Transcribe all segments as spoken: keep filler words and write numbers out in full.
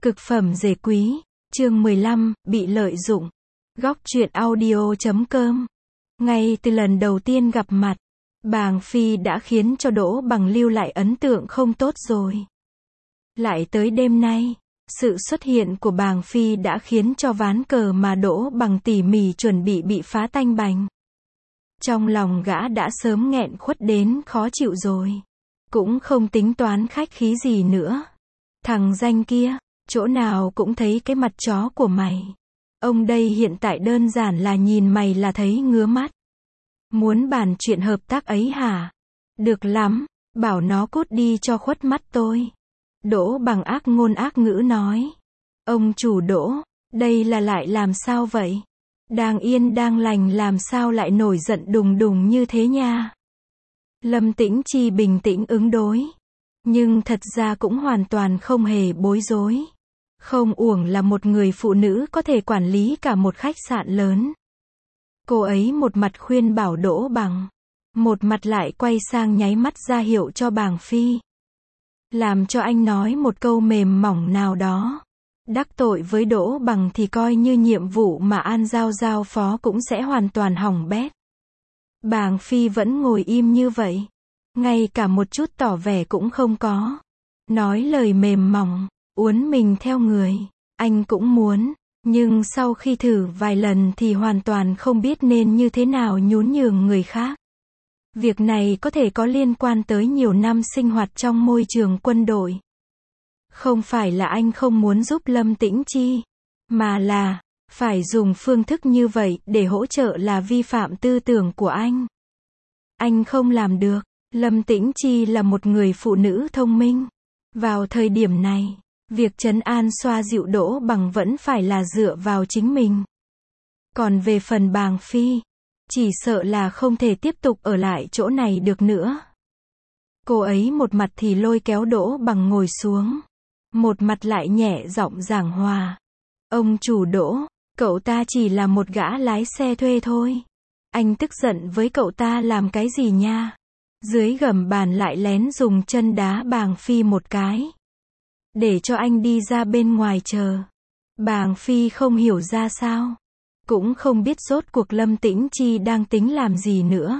Cực phẩm rể quý, chương mười lăm, bị lợi dụng. Góc truyện audio chấm com. Ngay từ lần đầu tiên gặp mặt, Bàng Phi đã khiến cho Đỗ Bằng lưu lại ấn tượng không tốt rồi. Lại tới đêm nay, sự xuất hiện của Bàng Phi đã khiến cho ván cờ mà Đỗ Bằng tỉ mỉ chuẩn bị bị phá tanh bành. Trong lòng gã đã sớm nghẹn khuất đến khó chịu rồi. Cũng không tính toán khách khí gì nữa. Thằng danh kia, chỗ nào cũng thấy cái mặt chó của mày. Ông đây hiện tại đơn giản là nhìn mày là thấy ngứa mắt. Muốn bàn chuyện hợp tác ấy hả? Được lắm, bảo nó cút đi cho khuất mắt tôi. Đỗ Bằng ác ngôn ác ngữ nói. Ông chủ Đỗ, đây là lại làm sao vậy? Đang yên đang lành làm sao lại nổi giận đùng đùng như thế nha? Lâm Tĩnh Chi bình tĩnh ứng đối. Nhưng thật ra cũng hoàn toàn không hề bối rối. Không uổng là một người phụ nữ có thể quản lý cả một khách sạn lớn. Cô ấy một mặt khuyên bảo Đỗ Bằng, một mặt lại quay sang nháy mắt ra hiệu cho Bàng Phi. Làm cho anh nói một câu mềm mỏng nào đó. Đắc tội với Đỗ Bằng thì coi như nhiệm vụ mà An Giao giao phó cũng sẽ hoàn toàn hỏng bét. Bàng Phi vẫn ngồi im như vậy. Ngay cả một chút tỏ vẻ cũng không có. Nói lời mềm mỏng, uốn mình theo người. Anh cũng muốn, nhưng sau khi thử vài lần thì hoàn toàn không biết nên như thế nào nhún nhường người khác. Việc này có thể có liên quan tới nhiều năm sinh hoạt trong môi trường quân đội. Không phải là anh không muốn giúp Lâm Tĩnh Chi, mà là, phải dùng phương thức như vậy để hỗ trợ là vi phạm tư tưởng của anh. Anh không làm được. Lâm Tĩnh Chi là một người phụ nữ thông minh. Vào thời điểm này, việc trấn an xoa dịu Đỗ Bằng vẫn phải là dựa vào chính mình. Còn về phần Bàng Phi, chỉ sợ là không thể tiếp tục ở lại chỗ này được nữa. Cô ấy một mặt thì lôi kéo Đỗ Bằng ngồi xuống, một mặt lại nhẹ giọng giảng hòa. Ông chủ Đỗ, cậu ta chỉ là một gã lái xe thuê thôi. Anh tức giận với cậu ta làm cái gì nha? Dưới gầm bàn lại lén dùng chân đá Bàng Phi một cái. Để cho anh đi ra bên ngoài chờ. Bàng Phi không hiểu ra sao. Cũng không biết rốt cuộc Lâm Tĩnh Chi đang tính làm gì nữa.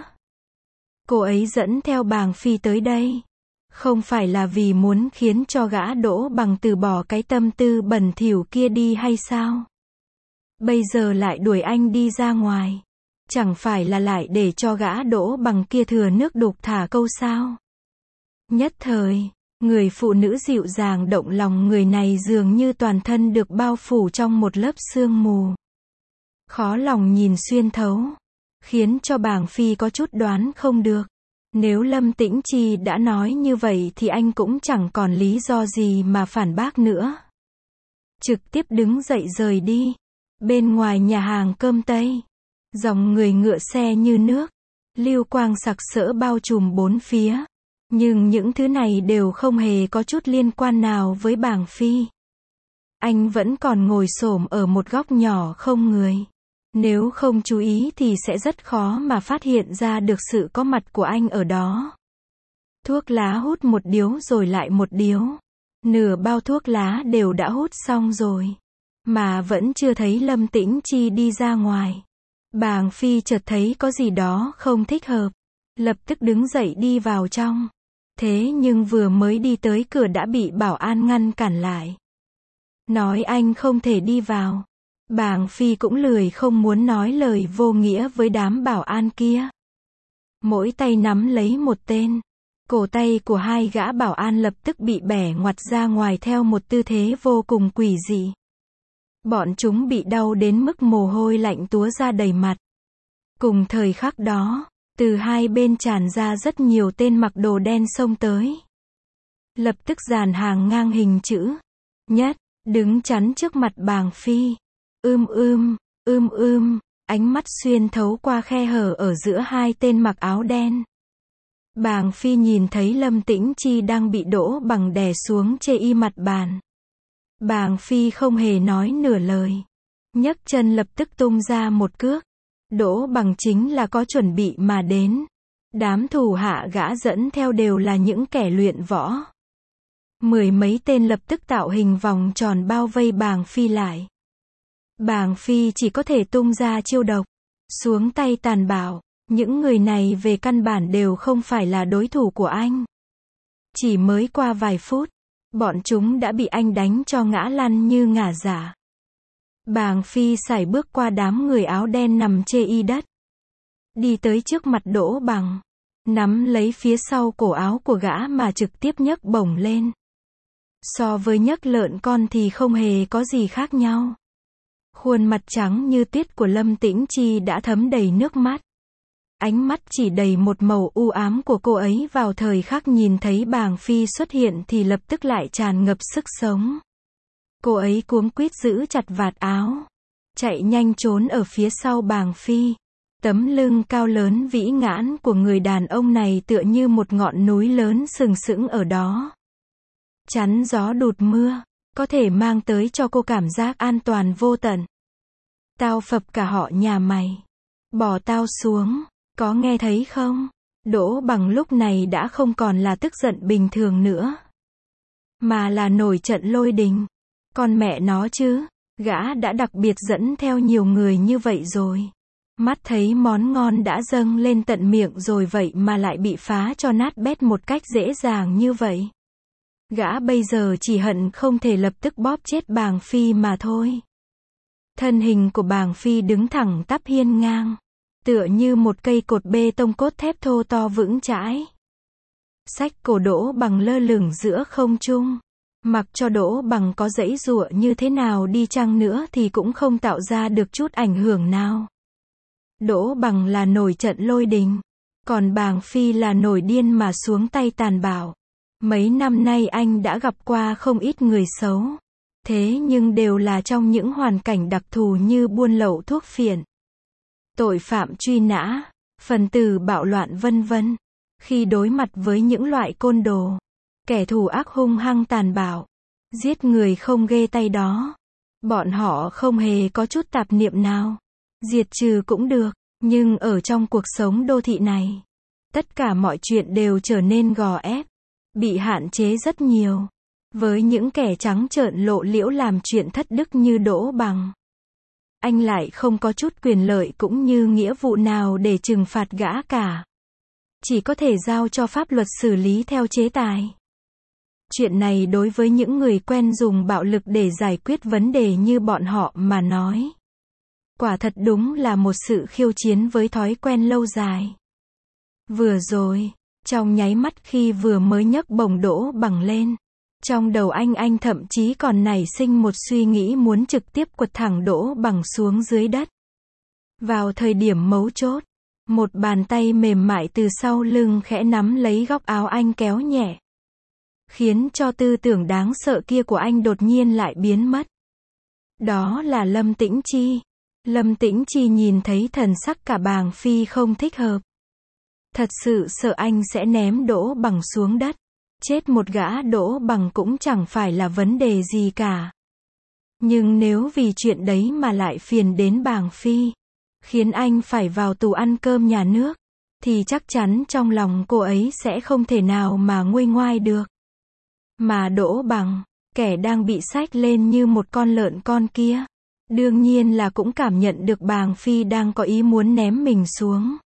Cô ấy dẫn theo Bàng Phi tới đây. Không phải là vì muốn khiến cho gã Đỗ Bằng từ bỏ cái tâm tư bẩn thỉu kia đi hay sao? Bây giờ lại đuổi anh đi ra ngoài. Chẳng phải là lại để cho gã Đỗ Bằng kia thừa nước đục thả câu sao? Nhất thời, người phụ nữ dịu dàng động lòng người này dường như toàn thân được bao phủ trong một lớp sương mù. Khó lòng nhìn xuyên thấu, khiến cho Bàng Phi có chút đoán không được. Nếu Lâm Tĩnh Chi đã nói như vậy thì anh cũng chẳng còn lý do gì mà phản bác nữa. Trực tiếp đứng dậy rời đi. Bên ngoài nhà hàng cơm Tây, dòng người ngựa xe như nước, lưu quang sặc sỡ bao trùm bốn phía. Nhưng những thứ này đều không hề có chút liên quan nào với Bàng Phi. Anh vẫn còn ngồi xổm ở một góc nhỏ không người. Nếu không chú ý thì sẽ rất khó mà phát hiện ra được sự có mặt của anh ở đó. Thuốc lá hút một điếu rồi lại một điếu. Nửa bao thuốc lá đều đã hút xong rồi. Mà vẫn chưa thấy Lâm Tĩnh Chi đi ra ngoài. Bàng Phi chợt thấy có gì đó không thích hợp. Lập tức đứng dậy đi vào trong. Thế nhưng vừa mới đi tới cửa đã bị bảo an ngăn cản lại. Nói anh không thể đi vào. Bàng Phi cũng lười không muốn nói lời vô nghĩa với đám bảo an kia. Mỗi tay nắm lấy một tên. Cổ tay của hai gã bảo an lập tức bị bẻ ngoặt ra ngoài theo một tư thế vô cùng quỷ dị. Bọn chúng bị đau đến mức mồ hôi lạnh túa ra đầy mặt. Cùng thời khắc đó, từ hai bên tràn ra rất nhiều tên mặc đồ đen xông tới. Lập tức dàn hàng ngang hình chữ nhất, đứng chắn trước mặt Bàng Phi. Ưm ưm, ưm ưm, ánh mắt xuyên thấu qua khe hở ở giữa hai tên mặc áo đen. Bàng Phi nhìn thấy Lâm Tĩnh Chi đang bị Đỗ Bằng đè xuống chê y mặt bàn. Bàng Phi không hề nói nửa lời. Nhấc chân lập tức tung ra một cước. Đỗ Bằng chính là có chuẩn bị mà đến. Đám thủ hạ gã dẫn theo đều là những kẻ luyện võ. Mười mấy tên lập tức tạo hình vòng tròn bao vây Bàng Phi lại. Bàng Phi chỉ có thể tung ra chiêu độc, xuống tay tàn bạo. Những người này về căn bản đều không phải là đối thủ của anh. Chỉ mới qua vài phút, bọn chúng đã bị anh đánh cho ngã lăn như ngả giả. Bàng Phi sải bước qua đám người áo đen nằm chê y đất. Đi tới trước mặt Đỗ Bằng, nắm lấy phía sau cổ áo của gã mà trực tiếp nhấc bổng lên. So với nhấc lợn con thì không hề có gì khác nhau. Khuôn mặt trắng như tuyết của Lâm Tĩnh Chi đã thấm đầy nước mắt. Ánh mắt chỉ đầy một màu u ám của cô ấy vào thời khắc nhìn thấy Bàng Phi xuất hiện thì lập tức lại tràn ngập sức sống. Cô ấy cuống quýt giữ chặt vạt áo, chạy nhanh trốn ở phía sau Bàng Phi. Tấm lưng cao lớn vĩ ngãn của người đàn ông này tựa như một ngọn núi lớn sừng sững ở đó. Chắn gió đụt mưa, có thể mang tới cho cô cảm giác an toàn vô tận. Tao phập cả họ nhà mày. Bỏ tao xuống, có nghe thấy không? Đỗ Bằng lúc này đã không còn là tức giận bình thường nữa, mà là nổi trận lôi đình. Con mẹ nó chứ, gã đã đặc biệt dẫn theo nhiều người như vậy rồi. Mắt thấy món ngon đã dâng lên tận miệng rồi vậy mà lại bị phá cho nát bét một cách dễ dàng như vậy. Gã bây giờ chỉ hận không thể lập tức bóp chết Bàng Phi mà thôi. Thân hình của Bàng Phi đứng thẳng tắp hiên ngang, tựa như một cây cột bê tông cốt thép thô to vững chãi. Xách cổ Đỗ Bằng lơ lửng giữa không trung. Mặc cho Đỗ Bằng có giãy giụa như thế nào đi chăng nữa thì cũng không tạo ra được chút ảnh hưởng nào. Đỗ Bằng là nổi trận lôi đình, còn Bàng Phi là nổi điên mà xuống tay tàn bạo. Mấy năm nay anh đã gặp qua không ít người xấu, thế nhưng đều là trong những hoàn cảnh đặc thù như buôn lậu thuốc phiện, tội phạm truy nã, phần tử bạo loạn vân vân. Khi đối mặt với những loại côn đồ, kẻ thù ác hung hăng tàn bạo, giết người không ghê tay đó, bọn họ không hề có chút tạp niệm nào. Diệt trừ cũng được, nhưng ở trong cuộc sống đô thị này, tất cả mọi chuyện đều trở nên gò ép, bị hạn chế rất nhiều. Với những kẻ trắng trợn lộ liễu làm chuyện thất đức như Đỗ Bằng, anh lại không có chút quyền lợi cũng như nghĩa vụ nào để trừng phạt gã cả. Chỉ có thể giao cho pháp luật xử lý theo chế tài. Chuyện này đối với những người quen dùng bạo lực để giải quyết vấn đề như bọn họ mà nói, quả thật đúng là một sự khiêu chiến với thói quen lâu dài. Vừa rồi, trong nháy mắt khi vừa mới nhấc bổng Đỗ Bằng lên, trong đầu anh anh thậm chí còn nảy sinh một suy nghĩ muốn trực tiếp quật thẳng Đỗ Bằng xuống dưới đất. Vào thời điểm mấu chốt, một bàn tay mềm mại từ sau lưng khẽ nắm lấy góc áo anh kéo nhẹ, khiến cho tư tưởng đáng sợ kia của anh đột nhiên lại biến mất. Đó là Lâm Tĩnh Chi. Lâm Tĩnh Chi nhìn thấy thần sắc cả Bàng Phi không thích hợp. Thật sự sợ anh sẽ ném Đỗ Bằng xuống đất. Chết một gã Đỗ Bằng cũng chẳng phải là vấn đề gì cả. Nhưng nếu vì chuyện đấy mà lại phiền đến Bàng Phi, khiến anh phải vào tù ăn cơm nhà nước, thì chắc chắn trong lòng cô ấy sẽ không thể nào mà nguôi ngoai được. Mà Đỗ Bằng, kẻ đang bị xách lên như một con lợn con kia, đương nhiên là cũng cảm nhận được Bàng Phi đang có ý muốn ném mình xuống.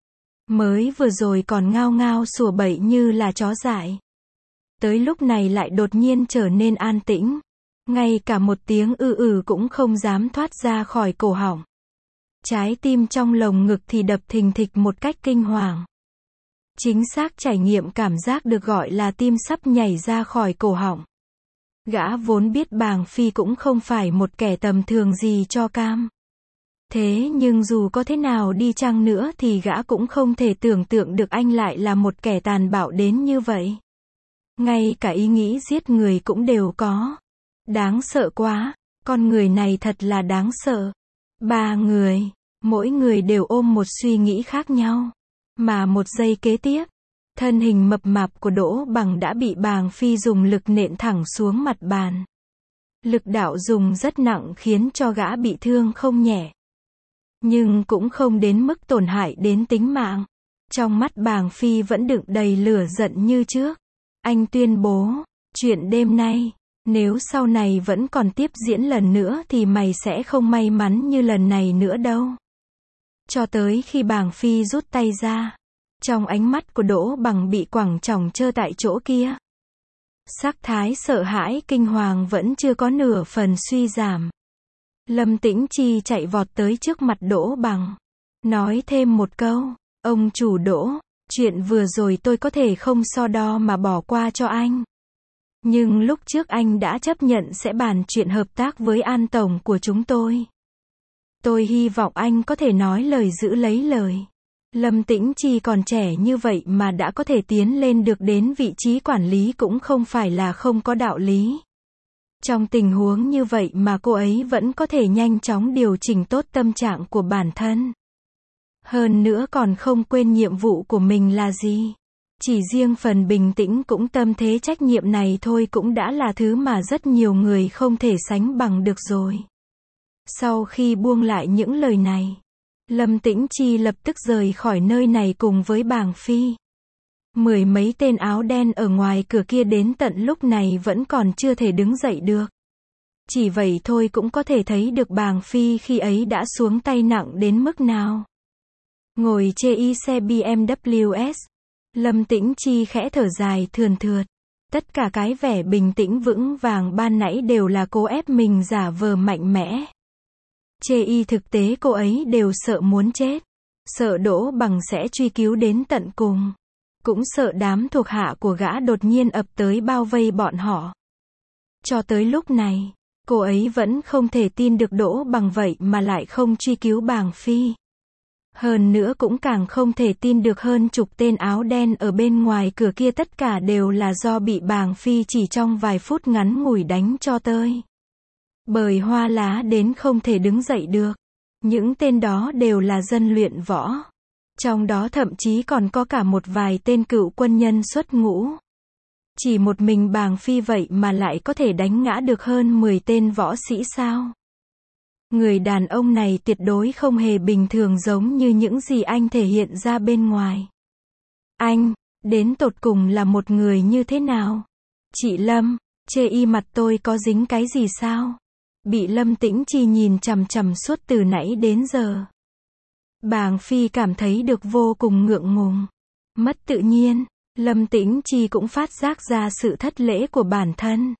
Mới vừa rồi còn ngao ngao sủa bậy như là chó dại, tới lúc này lại đột nhiên trở nên an tĩnh, ngay cả một tiếng ư ử cũng không dám thoát ra khỏi cổ họng. Trái tim trong lồng ngực thì đập thình thịch một cách kinh hoàng. Chính xác trải nghiệm cảm giác được gọi là tim sắp nhảy ra khỏi cổ họng. Gã vốn biết Bàng Phi cũng không phải một kẻ tầm thường gì cho cam. Thế nhưng dù có thế nào đi chăng nữa thì gã cũng không thể tưởng tượng được anh lại là một kẻ tàn bạo đến như vậy. Ngay cả ý nghĩ giết người cũng đều có. Đáng sợ quá, con người này thật là đáng sợ. Ba người, mỗi người đều ôm một suy nghĩ khác nhau. Mà một giây kế tiếp, thân hình mập mạp của Đỗ Bằng đã bị Bàng Phi dùng lực nện thẳng xuống mặt bàn. Lực đạo dùng rất nặng khiến cho gã bị thương không nhẹ. Nhưng cũng không đến mức tổn hại đến tính mạng. Trong mắt Bàng Phi vẫn đựng đầy lửa giận như trước. Anh tuyên bố, chuyện đêm nay, nếu sau này vẫn còn tiếp diễn lần nữa thì mày sẽ không may mắn như lần này nữa đâu. Cho tới khi bàng phi rút tay ra. Trong ánh mắt của Đỗ Bằng bị quẳng tròng trơ tại chỗ kia. Sắc thái sợ hãi kinh hoàng vẫn chưa có nửa phần suy giảm. Lâm Tĩnh Chi chạy vọt tới trước mặt Đỗ Bằng. Nói thêm một câu, ông chủ Đỗ, chuyện vừa rồi tôi có thể không so đo mà bỏ qua cho anh. Nhưng lúc trước anh đã chấp nhận sẽ bàn chuyện hợp tác với An Tổng của chúng tôi. Tôi hy vọng anh có thể nói lời giữ lấy lời. Lâm Tĩnh Chi còn trẻ như vậy mà đã có thể tiến lên được đến vị trí quản lý cũng không phải là không có đạo lý. Trong tình huống như vậy mà cô ấy vẫn có thể nhanh chóng điều chỉnh tốt tâm trạng của bản thân. Hơn nữa còn không quên nhiệm vụ của mình là gì. Chỉ riêng phần bình tĩnh cũng tâm thế trách nhiệm này thôi cũng đã là thứ mà rất nhiều người không thể sánh bằng được rồi. Sau khi buông lại những lời này, Lâm Tĩnh Chi lập tức rời khỏi nơi này cùng với bàng phi. Mười mấy tên áo đen ở ngoài cửa kia đến tận lúc này vẫn còn chưa thể đứng dậy được. Chỉ vậy thôi cũng có thể thấy được bàng phi khi ấy đã xuống tay nặng đến mức nào. Ngồi chê y xe bê em vê ét, Lâm Tĩnh Chi khẽ thở dài thườn thượt. Tất cả cái vẻ bình tĩnh vững vàng ban nãy đều là cô ép mình giả vờ mạnh mẽ. Chê y thực tế cô ấy đều sợ muốn chết. Sợ Đỗ Bằng sẽ truy cứu đến tận cùng. Cũng sợ đám thuộc hạ của gã đột nhiên ập tới bao vây bọn họ. Cho tới lúc này, cô ấy vẫn không thể tin được Đỗ Bằng vậy mà lại không truy cứu bàng phi. Hơn nữa cũng càng không thể tin được hơn chục tên áo đen ở bên ngoài cửa kia tất cả đều là do bị bàng phi chỉ trong vài phút ngắn ngủi đánh cho tơi bời hoa lá đến không thể đứng dậy được. Những tên đó đều là dân luyện võ. Trong đó thậm chí còn có cả một vài tên cựu quân nhân xuất ngũ. Chỉ một mình bàng phi vậy mà lại có thể đánh ngã được hơn mười tên võ sĩ sao? Người đàn ông này tuyệt đối không hề bình thường giống như những gì anh thể hiện ra bên ngoài. Anh, đến tột cùng là một người như thế nào? Chị Lâm, chê y mặt tôi có dính cái gì sao? Bị Lâm Tĩnh Chi nhìn chằm chằm suốt từ nãy đến giờ. Bàng phi cảm thấy được vô cùng ngượng ngùng. Mất tự nhiên, Lâm Tĩnh Chi cũng phát giác ra sự thất lễ của bản thân.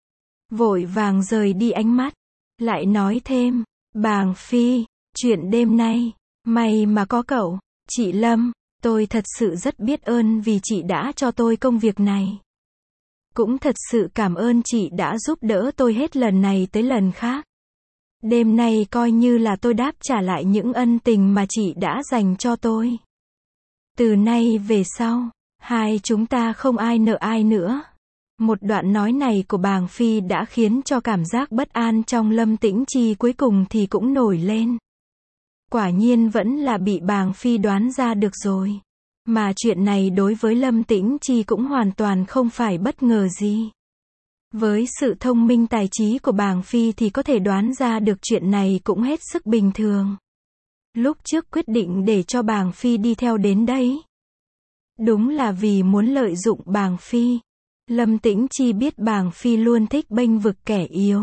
Vội vàng rời đi ánh mắt. Lại nói thêm, bàng phi, chuyện đêm nay, may mà có cậu. Chị Lâm, tôi thật sự rất biết ơn vì chị đã cho tôi công việc này. Cũng thật sự cảm ơn chị đã giúp đỡ tôi hết lần này tới lần khác. Đêm nay coi như là tôi đáp trả lại những ân tình mà chị đã dành cho tôi. Từ nay về sau, hai chúng ta không ai nợ ai nữa. Một đoạn nói này của bàng phi đã khiến cho cảm giác bất an trong Lâm Tĩnh Chi cuối cùng thì cũng nổi lên. Quả nhiên vẫn là bị bàng phi đoán ra được rồi. Mà chuyện này đối với Lâm Tĩnh Chi cũng hoàn toàn không phải bất ngờ gì. Với sự thông minh tài trí của bàng phi thì có thể đoán ra được chuyện này cũng hết sức bình thường. Lúc trước quyết định để cho bàng phi đi theo đến đây. Đúng là vì muốn lợi dụng bàng phi. Lâm Tĩnh Chi biết bàng phi luôn thích bênh vực kẻ yếu.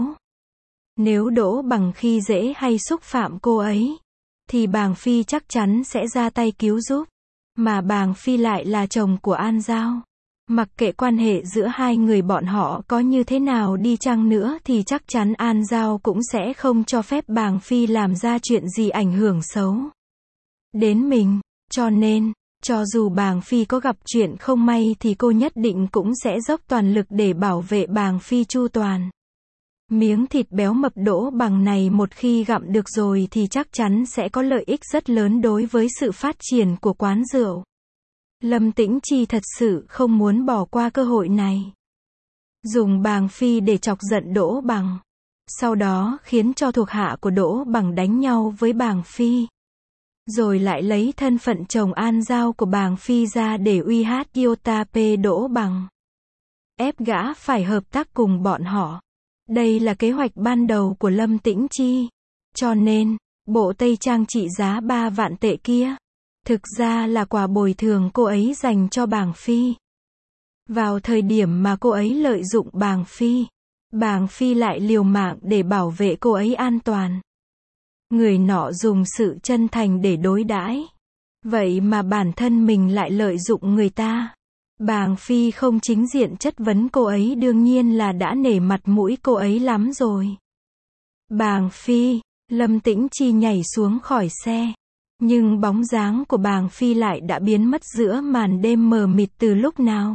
Nếu Đỗ Bằng khi dễ hay xúc phạm cô ấy, thì bàng phi chắc chắn sẽ ra tay cứu giúp. Mà bàng phi lại là chồng của An Giao. Mặc kệ quan hệ giữa hai người bọn họ có như thế nào đi chăng nữa thì chắc chắn An Giao cũng sẽ không cho phép bàng phi làm ra chuyện gì ảnh hưởng xấu đến mình. Cho nên, cho dù bàng phi có gặp chuyện không may thì cô nhất định cũng sẽ dốc toàn lực để bảo vệ bàng phi chu toàn. Miếng thịt béo mập Đỗ Bằng này một khi gặm được rồi thì chắc chắn sẽ có lợi ích rất lớn đối với sự phát triển của quán rượu. Lâm Tĩnh Chi thật sự không muốn bỏ qua cơ hội này. Dùng bàng phi để chọc giận Đỗ Bằng. Sau đó khiến cho thuộc hạ của Đỗ Bằng đánh nhau với bàng phi. Rồi lại lấy thân phận chồng An Giao của bàng phi ra để uy hát Yotape Đỗ Bằng. Ép gã phải hợp tác cùng bọn họ. Đây là kế hoạch ban đầu của Lâm Tĩnh Chi. Cho nên, bộ tây trang trị giá ba vạn tệ kia, thực ra là quà bồi thường cô ấy dành cho bàng phi. Vào thời điểm mà cô ấy lợi dụng Bàng Phi, Bàng Phi lại liều mạng để bảo vệ cô ấy an toàn. Người nọ dùng sự chân thành để đối đãi. Vậy mà bản thân mình lại lợi dụng người ta. Bàng Phi không chính diện chất vấn cô ấy đương nhiên là đã nể mặt mũi cô ấy lắm rồi. Bàng Phi, Lâm Tĩnh Chi nhảy xuống khỏi xe. Nhưng bóng dáng của Bàng Phi lại đã biến mất giữa màn đêm mờ mịt từ lúc nào.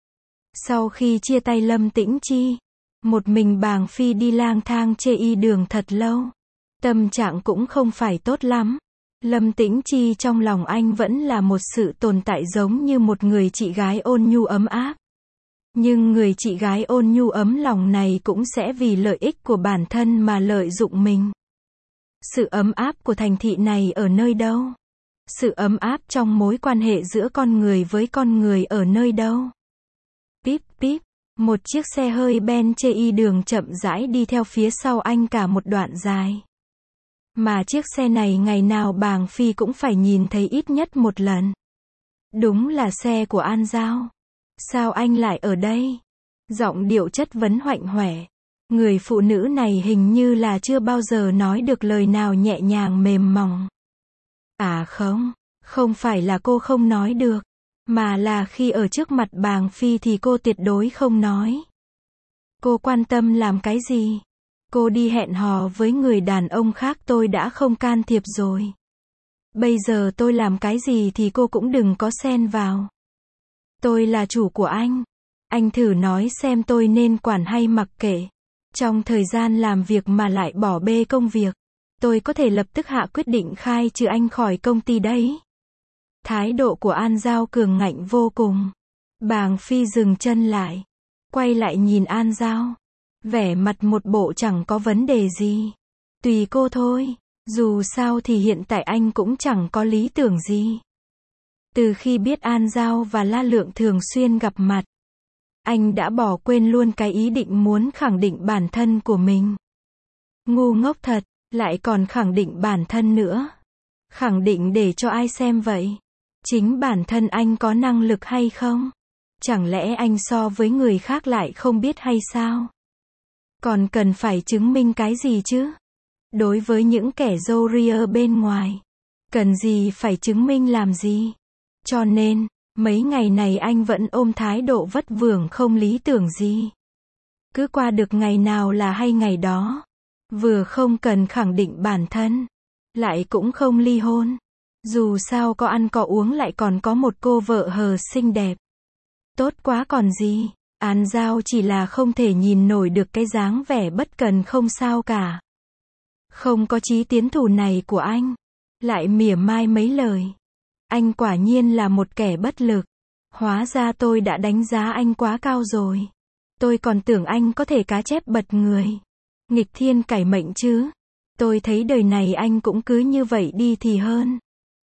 Sau khi chia tay Lâm Tĩnh Chi, một mình Bàng Phi đi lang thang chê y đường thật lâu. Tâm trạng cũng không phải tốt lắm. Lâm Tĩnh Chi trong lòng anh vẫn là một sự tồn tại giống như một người chị gái ôn nhu ấm áp. Nhưng người chị gái ôn nhu ấm lòng này cũng sẽ vì lợi ích của bản thân mà lợi dụng mình. Sự ấm áp của thành thị này ở nơi đâu? Sự ấm áp trong mối quan hệ giữa con người với con người ở nơi đâu? Píp píp, một chiếc xe hơi ben chê y đường chậm rãi đi theo phía sau anh cả một đoạn dài. Mà chiếc xe này ngày nào Bàng Phi cũng phải nhìn thấy ít nhất một lần. Đúng là xe của An Giao. Sao anh lại ở đây? Giọng điệu chất vấn hoạnh hoẻ. Người phụ nữ này hình như là chưa bao giờ nói được lời nào nhẹ nhàng mềm mỏng. À không, không phải là cô không nói được, mà là khi ở trước mặt Bàng Phi thì cô tuyệt đối không nói. Cô quan tâm làm cái gì? Cô đi hẹn hò với người đàn ông khác tôi đã không can thiệp rồi. Bây giờ tôi làm cái gì thì cô cũng đừng có xen vào. Tôi là chủ của anh. Anh thử nói xem tôi nên quản hay mặc kệ. Trong thời gian làm việc mà lại bỏ bê công việc. Tôi có thể lập tức hạ quyết định khai trừ anh khỏi công ty đấy. Thái độ của An Giao cường ngạnh vô cùng. Bàng Phi dừng chân lại. Quay lại nhìn An Giao. Vẻ mặt một bộ chẳng có vấn đề gì. Tùy cô thôi. Dù sao thì hiện tại anh cũng chẳng có lý tưởng gì. Từ khi biết An Giao và La Lượng thường xuyên gặp mặt, anh đã bỏ quên luôn cái ý định muốn khẳng định bản thân của mình. Ngu ngốc thật, lại còn khẳng định bản thân nữa. Khẳng định để cho ai xem vậy? Chính bản thân anh có năng lực hay không? Chẳng lẽ anh so với người khác lại không biết hay sao? Còn cần phải chứng minh cái gì chứ? Đối với những kẻ râu ria bên ngoài, cần gì phải chứng minh làm gì? Cho nên, mấy ngày này anh vẫn ôm thái độ vất vưởng không lý tưởng gì. Cứ qua được ngày nào là hay ngày đó. Vừa không cần khẳng định bản thân, lại cũng không ly hôn. Dù sao có ăn có uống lại còn có một cô vợ hờ xinh đẹp. Tốt quá còn gì. An Giao chỉ là không thể nhìn nổi được cái dáng vẻ bất cần không sao cả. Không có chí tiến thủ này của anh. Lại mỉa mai mấy lời. Anh quả nhiên là một kẻ bất lực. Hóa ra tôi đã đánh giá anh quá cao rồi. Tôi còn tưởng anh có thể cá chép bật người. Nghịch thiên cải mệnh chứ. Tôi thấy đời này anh cũng cứ như vậy đi thì hơn.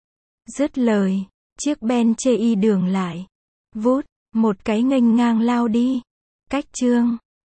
Dứt lời, chiếc ben chê y đường lại. Vút, một cái nghênh ngang lao đi. Cách chương